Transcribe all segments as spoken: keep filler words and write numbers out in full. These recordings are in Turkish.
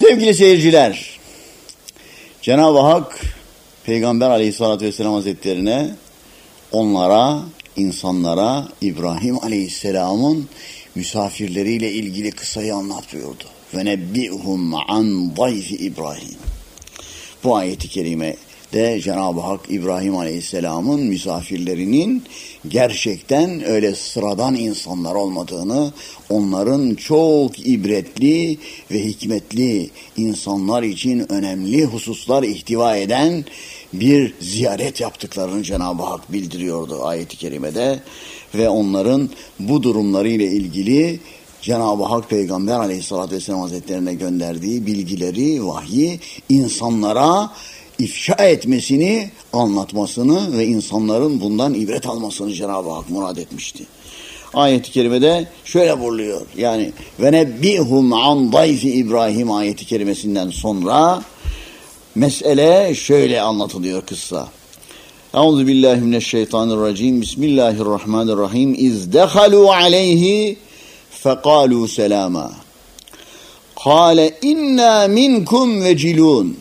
Sevgili seyirciler, Cenab-ı Hak Peygamber Aleyhisselatü Vesselam Hazretlerine, onlara, insanlara İbrahim Aleyhisselam'ın misafirleriyle ilgili kıssayı anlat buyurdu. Ve nebbihum an dayfi İbrahim. Bu ayeti kerime de Cenab-ı Hak İbrahim Aleyhisselam'ın misafirlerinin gerçekten öyle sıradan insanlar olmadığını, onların çok ibretli ve hikmetli insanlar için önemli hususlar ihtiva eden bir ziyaret yaptıklarını Cenab-ı Hak bildiriyordu ayet-i kerimede ve onların bu durumlarıyla ilgili Cenab-ı Hak Peygamber Aleyhisselatü Vesselam Hazretlerine gönderdiği bilgileri, vahyi insanlara ifşa etmesini, anlatmasını ve insanların bundan ibret almasını Cenab-ı Hak murad etmişti. Ayet-i kerimede şöyle buyuruyor. Yani ve nebbihum an dayfi İbrahim ayet-i kerimesinden sonra mesele şöyle anlatılıyor kıssa. Euzubillahimineşşeytanirracim. Bismillahirrahmanirrahim. İz dehalu aleyhi fekalu selama. Kale inna minkum vecilun.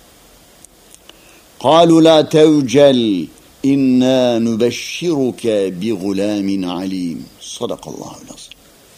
Kalu la tevcel inna nubeshşiruke bi gulamin alim. Sadakallahu lazim.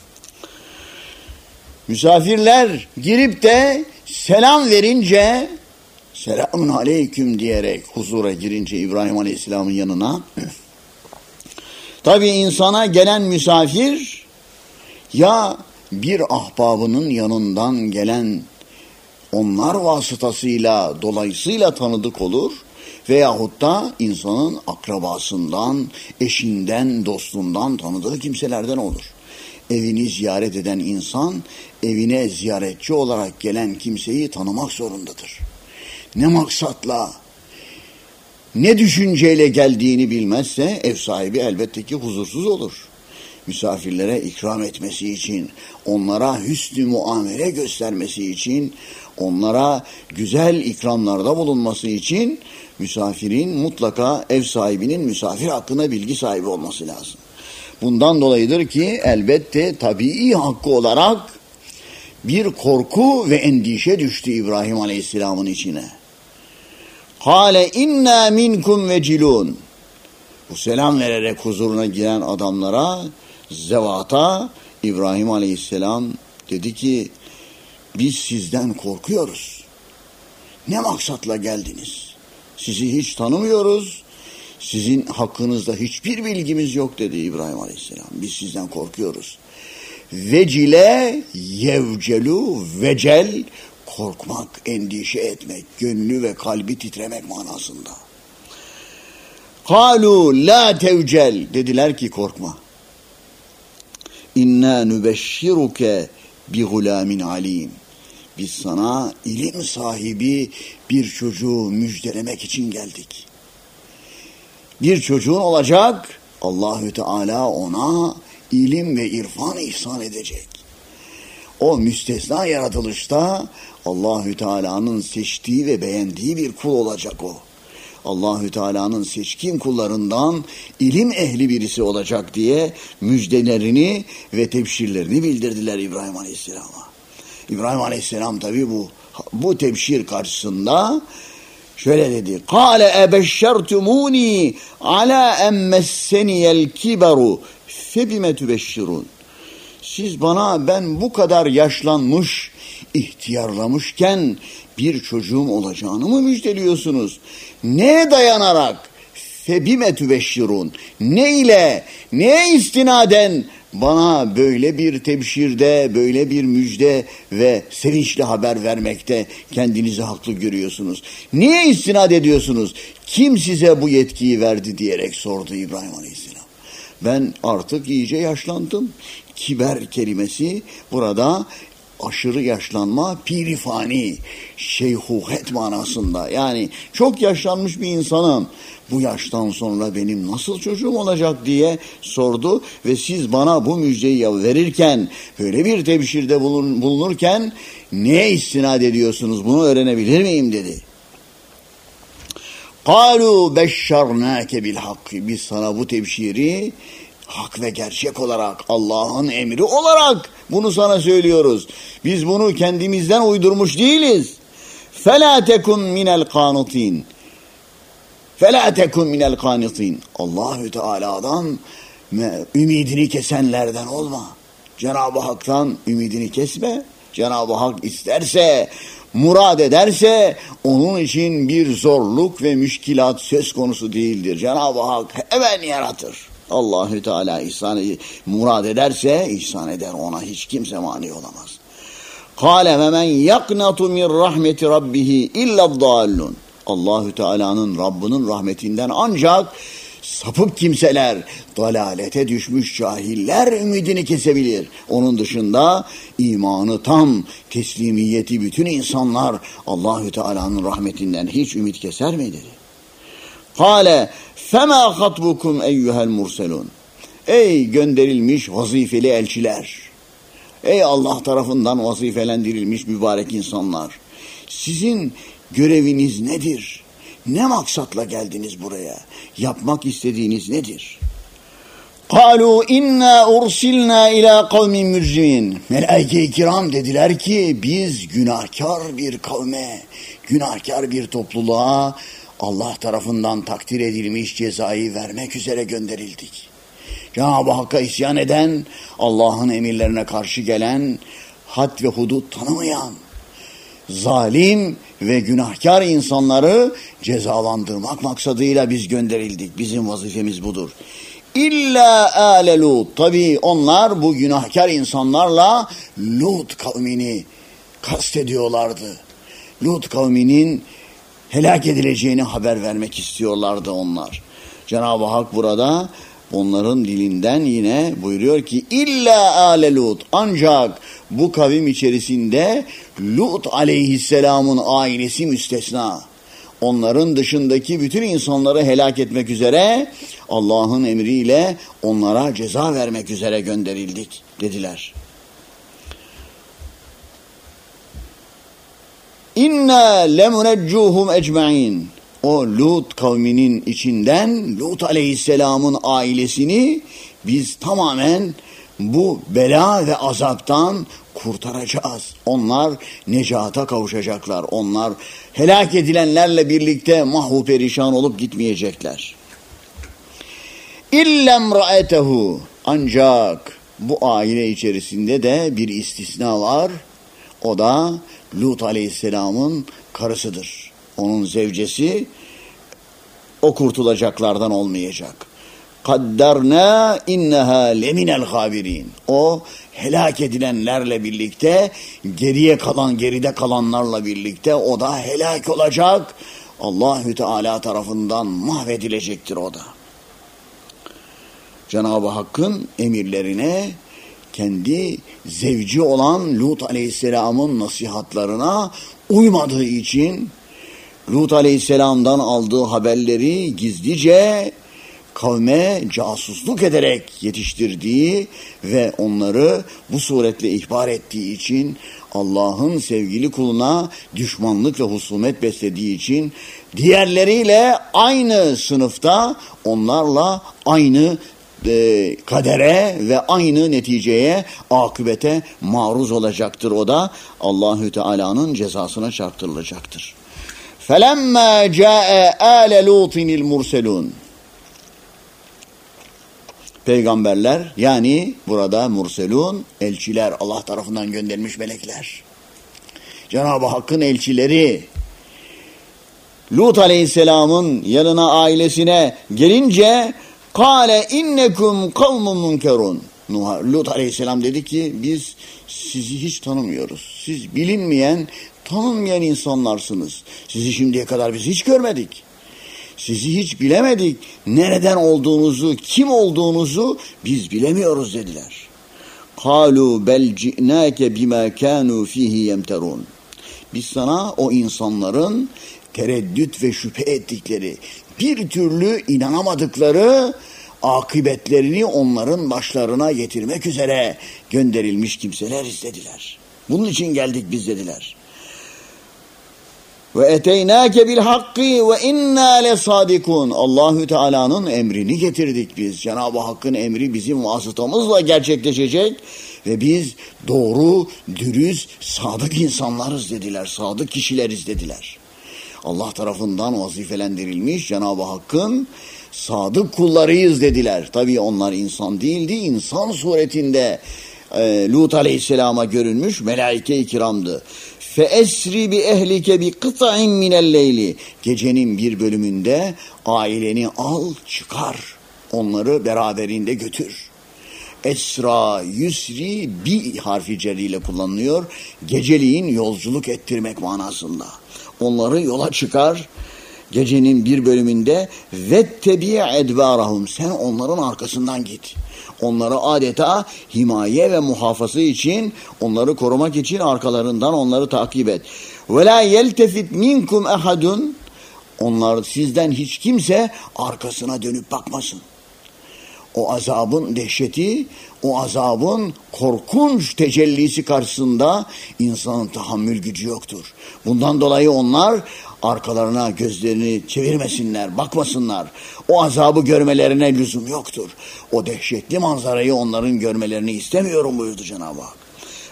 Misafirler girip de selam verince, selamun aleyküm diyerek huzura girince İbrahim Aleyhisselam'ın yanına, tabi insana gelen misafir ya bir ahbabının yanından gelen onlar vasıtasıyla, dolayısıyla tanıdık olur veyahut da insanın akrabasından, eşinden, dostundan tanıdığı kimselerden olur. Evini ziyaret eden insan, evine ziyaretçi olarak gelen kimseyi tanımak zorundadır. Ne maksatla, ne düşünceyle geldiğini bilmezse ev sahibi elbette ki huzursuz olur. Misafirlere ikram etmesi için, onlara hüsnü muamele göstermesi için, onlara güzel ikramlarda bulunması için misafirin mutlaka ev sahibinin misafir hakkında bilgi sahibi olması lazım. Bundan dolayıdır ki elbette tabii hakkı olarak bir korku ve endişe düştü İbrahim Aleyhisselam'ın içine. Kale inna minkum vecilun. Bu selam vererek huzuruna giren adamlara, zevata İbrahim Aleyhisselam dedi ki biz sizden korkuyoruz. Ne maksatla geldiniz? Sizi hiç tanımıyoruz. Sizin hakkınızda hiçbir bilgimiz yok dedi İbrahim Aleyhisselam. Biz sizden korkuyoruz. Vecile yevcelu vecel, korkmak, endişe etmek, gönlü ve kalbi titremek manasında. Kalu la tevcel, dediler ki korkma. İnna nübeşşiruke bi gulamin alim. Biz sana ilim sahibi bir çocuğu müjdelemek için geldik. Bir çocuğun olacak, Allahü Teala ona ilim ve irfan ihsan edecek. O müstesna yaratılışta Allahü Teala'nın seçtiği ve beğendiği bir kul olacak o. Allahü Teala'nın seçkin kullarından ilim ehli birisi olacak diye müjdelerini ve tebşirlerini bildirdiler İbrahim Aleyhisselam'a. İbrahim Aleyhisselam tabi bu bu tebşir karşısında şöyle dedi. Kâle ebeşşertumûni alâ emmesseniyel kiberu febime tübeşşirun. Siz bana ben bu kadar yaşlanmış, ihtiyarlamışken bir çocuğum olacağını mı müjdeliyorsunuz? Neye dayanarak? Febime tübeşşirun. Ne ile, neye istinaden bana böyle bir tebşirde, böyle bir müjde ve sevinçli haber vermekte kendinizi haklı görüyorsunuz? Niye istinad ediyorsunuz? Kim size bu yetkiyi verdi diyerek sordu İbrahim Aleyhisselam. Ben artık iyice yaşlandım. Kiber kelimesi burada aşırı yaşlanma, pirifani, şeyhuhet manasında. Yani çok yaşlanmış bir insanım. Bu yaştan sonra benim nasıl çocuğum olacak diye sordu ve siz bana bu müjdeyi verirken, böyle bir tebşirde bulun, bulunurken neye istinad ediyorsunuz? Bunu öğrenebilir miyim dedi. قَالُوا بَشَّرْنَاكَ بِالْحَقِّ. Biz sana bu tebşiri hak ve gerçek olarak, Allah'ın emri olarak Bunu sana söylüyoruz. Biz bunu kendimizden uydurmuş değiliz. فَلَا تَكُنْ مِنَ الْقَانِطِينَ فَلَا تَكُنْ مِنَ الْقَانِطِينَ Allahü Teala'dan ümidini kesenlerden olma. Cenab-ı Hak'tan ümidini kesme. Cenab-ı Hak isterse, murad ederse onun için bir zorluk ve müşkilat söz konusu değildir. Cenab-ı Hak hemen yaratır. Allahü Teala ihsan murad ederse ihsan eder, ona hiç kimse mani olamaz. Kâle ve men yaknatu min rahmeti rabbihi illa'd-dâllûn. Allahü Teala'nın Rabbinin rahmetinden ancak sapık kimseler, dalalete düşmüş cahiller ümidini kesebilir. Onun dışında imanı tam, teslimiyeti bütün insanlar Allahü Teala'nın rahmetinden hiç ümit keser mi dedi. Kâle femâ hatbukum eyyuhel murselun. Ey gönderilmiş vazifeli elçiler, ey Allah tarafından vazifelendirilmiş mübarek insanlar, sizin göreviniz nedir? Ne maksatla geldiniz buraya? Yapmak istediğiniz nedir? قَالُوا اِنَّا اُرْسِلْنَا اِلَى قَوْمٍ مُجْرِمِينَ Melaike-i kiram dediler ki biz günahkar bir kavme, günahkar bir topluluğa Allah tarafından takdir edilmiş cezayı vermek üzere gönderildik. Cenab-ı Hakk'a isyan eden, Allah'ın emirlerine karşı gelen, had ve hudut tanımayan, zalim ve günahkar insanları cezalandırmak maksadıyla biz gönderildik. Bizim vazifemiz budur. İlla âle Lut. Tabii onlar bu günahkar insanlarla Lut kavmini kastediyorlardı. Lut kavminin helak edileceğini haber vermek istiyorlardı onlar. Cenab-ı Hak burada onların dilinden yine buyuruyor ki illa âle Lut. Ancak bu kavim içerisinde Lut aleyhisselamın ailesi müstesna. Onların dışındaki bütün insanları helak etmek üzere Allah'ın emriyle onlara ceza vermek üzere gönderildik dediler. İnna lemuneccuhum ecmaîn. O Lut kavminin içinden Lut aleyhisselamın ailesini biz tamamen bu bela ve azaptan kurtaracağız. Onlar necata kavuşacaklar. Onlar helak edilenlerle birlikte mahvu perişan olup gitmeyecekler. İllem ra'etehu. Ancak bu aile içerisinde de bir istisna var. O da Lut aleyhisselamın karısıdır. Onun zevcesi, o kurtulacaklardan olmayacak. Kaddarna inneha leminel gabirin. O helak edilenlerle birlikte, geriye kalan, geride kalanlarla birlikte o da helak olacak. Allahü Teala tarafından mahvedilecektir o da. Cenab-ı Hakk'ın emirlerine, kendi zevci olan Lut aleyhisselamın nasihatlarına uymadığı için Lut aleyhisselamdan aldığı haberleri gizlice kavme casusluk ederek yetiştirdiği ve onları bu suretle ihbar ettiği için Allah'ın sevgili kuluna düşmanlık ve husumet beslediği için diğerleriyle aynı sınıfta onlarla aynı e, kadere ve aynı neticeye, akıbete maruz olacaktır. O da Allahü Teala'nın cezasına çarptırılacaktır. فَلَمَّا جَاءَ آلَ لُوطٍ الْمُرْسَلُونَ Peygamberler, yani burada murselun, elçiler, Allah tarafından gönderilmiş melekler. Cenab-ı Hakk'ın elçileri Lut aleyhisselamın yanına, ailesine gelince kâle innekum kavmun munkerun. Lut aleyhisselam dedi ki biz sizi hiç tanımıyoruz. Siz bilinmeyen, tanınmayan insanlarsınız. Sizi şimdiye kadar biz hiç görmedik. Sizi hiç bilemedik. Nereden olduğunuzu, kim olduğunuzu biz bilemiyoruz dediler. قَالُوا بَلْ جِئْنَاكَ بِمَا كَانُوا ف۪يهِ يَمْتَرُونَ Biz sana o insanların tereddüt ve şüphe ettikleri, bir türlü inanamadıkları akıbetlerini onların başlarına getirmek üzere gönderilmiş kimseler istediler. Bunun için geldik biz dediler. Ve eteynâke bil hakkı ve innâ lesadikûn. Allahü Teala'nın emrini getirdik biz. Cenab-ı Hakk'ın emri bizim vasıtamızla gerçekleşecek Ve biz doğru, dürüst, sadık insanlarız dediler. Sadık kişileriz dediler. Allah tarafından vazifelendirilmiş Cenab-ı Hakk'ın sadık kullarıyız dediler. Tabii onlar insan değildi. İnsan suretinde e, Lut Aleyhisselam'a görünmüş melaike-i kiramdı. Feesri bi ehlike bi kıta'in minel leyli. Gecenin bir bölümünde aileni al çıkar. Onları beraberinde götür. Esra, yusri bi harfi cerriyle kullanılıyor. Geceliğin yolculuk ettirmek manasında. Onları yola çıkar. Gecenin bir bölümünde vettebi edbarahum. Sen onların arkasından git. Onları adeta himaye ve muhafaza için, onları korumak için arkalarından onları takip et. Ve la yeltefit minkum ahadun. Onlar sizden hiç kimse arkasına dönüp bakmasın. O azabın dehşeti, o azabın korkunç tecellisi karşısında insanın tahammül gücü yoktur. Bundan dolayı onlar arkalarına gözlerini çevirmesinler, bakmasınlar. O azabı görmelerine lüzum yoktur. O dehşetli manzarayı onların görmelerini istemiyorum buyurdu Cenab-ı Hak.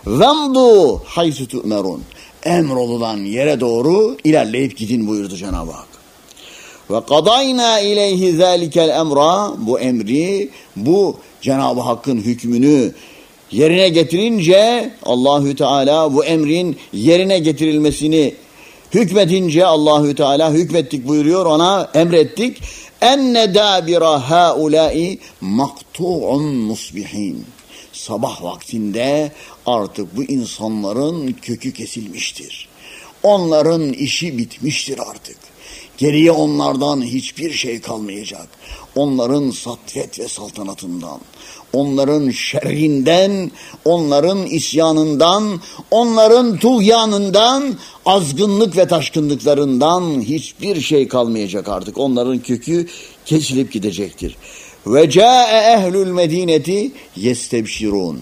Vemdu haysu tu'merun. Emrolulan yere doğru ilerleyip gidin buyurdu Cenab-ı Hak. Ve kadayna ileyhi zâlikel emra. Bu emri, bu Cenab-ı Hakk'ın hükmünü yerine getirince Allahü Teala bu emrin yerine getirilmesini hükmetince Allahü Teala hükmettik buyuruyor, ona emrettik. Enne dâbira hâulâi maktu'un musbihin. Sabah vaktinde artık bu insanların kökü kesilmiştir. Onların işi bitmiştir artık. Geriye onlardan hiçbir şey kalmayacak. Onların satvet ve saltanatından, onların şerrinden, onların isyanından, onların tuğyanından, azgınlık ve taşkınlıklarından hiçbir şey kalmayacak artık. Onların kökü kesilip gidecektir. Ve ca'e ehlül medineti yestebşirun.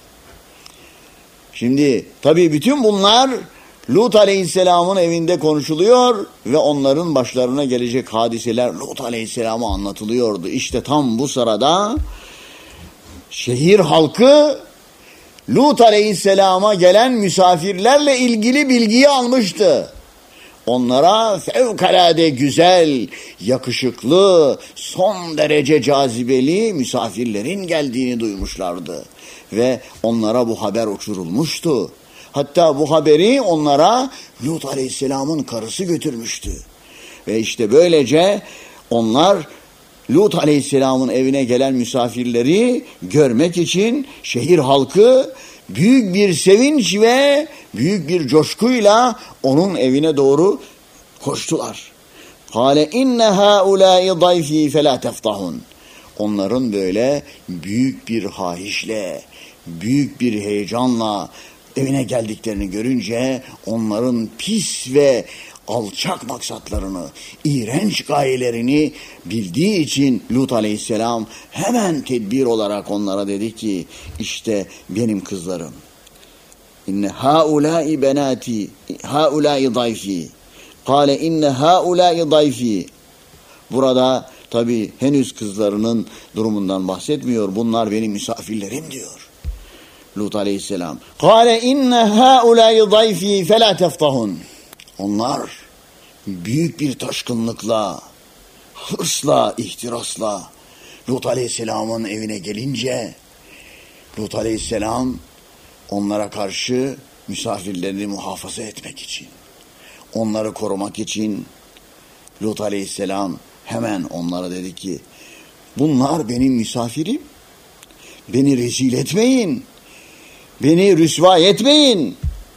Şimdi tabii bütün bunlar Lut Aleyhisselam'ın evinde konuşuluyor ve onların başlarına gelecek hadiseler Lut Aleyhisselam'a anlatılıyordu. İşte tam bu sırada şehir halkı Lut Aleyhisselam'a gelen misafirlerle ilgili bilgiyi almıştı. Onlara fevkalade güzel, yakışıklı, son derece cazibeli misafirlerin geldiğini duymuşlardı. Ve onlara bu haber uçurulmuştu. Hatta bu haberi onlara Lut Aleyhisselam'ın karısı götürmüştü. Ve işte böylece onlar Lut Aleyhisselam'ın evine gelen misafirleri görmek için şehir halkı büyük bir sevinç ve büyük bir coşkuyla onun evine doğru koştular. Kâle inne hâulâi dayfî felâ teftahun. Onların böyle büyük bir hahişle, büyük bir heyecanla evine geldiklerini görünce onların pis ve alçak maksatlarını, iğrenç gayelerini bildiği için Lut Aleyhisselam hemen tedbir olarak onlara dedi ki, işte benim kızlarım. İnne haulâi benâti, haulâi dayfî. Kâle inne haulâi dayfî. Burada tabi henüz kızlarının durumundan bahsetmiyor. Bunlar benim misafirlerim diyor Lut Aleyhisselam. Kâle inne haulâi dayfî felâ teftahun. Onlar büyük bir taşkınlıkla, hırsla, ihtirasla Lut Aleyhisselam'ın evine gelince Lut Aleyhisselam onlara karşı misafirlerini muhafaza etmek için, onları korumak için Lut Aleyhisselam hemen onlara dedi ki, bunlar benim misafirim, beni rezil etmeyin, beni rüsva etmeyin.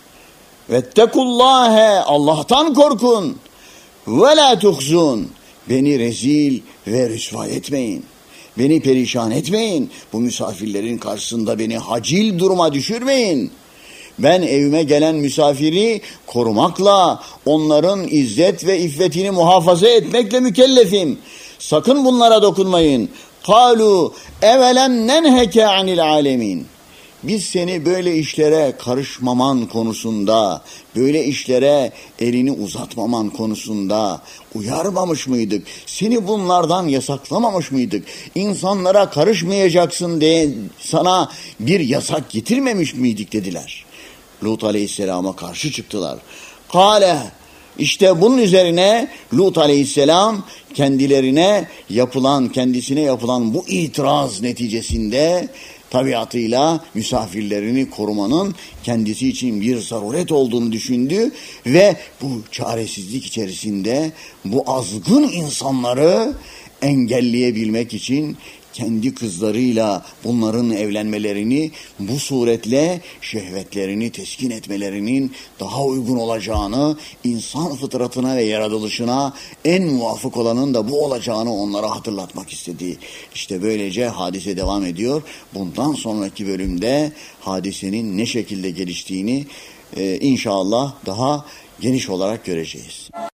Vettekullâhe, Allah'tan korkun. Ve lâ tuhzun, beni rezil ve rüsva etmeyin. Beni perişan etmeyin. Bu misafirlerin karşısında beni hacil duruma düşürmeyin. Ben evime gelen misafiri korumakla, onların izzet ve iffetini muhafaza etmekle mükellefim. Sakın bunlara dokunmayın. Kalu evelem nenheke anil alemin. biz seni böyle işlere karışmaman konusunda, böyle işlere elini uzatmaman konusunda uyarmamış mıydık? Seni bunlardan yasaklamamış mıydık? İnsanlara karışmayacaksın diye sana bir yasak getirmemiş miydik dediler. Lut aleyhisselama karşı çıktılar. Kale, işte bunun üzerine Lut aleyhisselam kendilerine yapılan, kendisine yapılan bu itiraz neticesinde tabiatıyla misafirlerini korumanın kendisi için bir zaruret olduğunu düşündü ve bu çaresizlik içerisinde bu azgın insanları engelleyebilmek için kendi kızlarıyla bunların evlenmelerini, bu suretle şehvetlerini teskin etmelerinin daha uygun olacağını, insan fıtratına ve yaratılışına en muvafık olanın da bu olacağını onlara hatırlatmak istedi. İşte böylece hadise devam ediyor. Bundan sonraki bölümde hadisenin ne şekilde geliştiğini e, inşallah daha geniş olarak göreceğiz.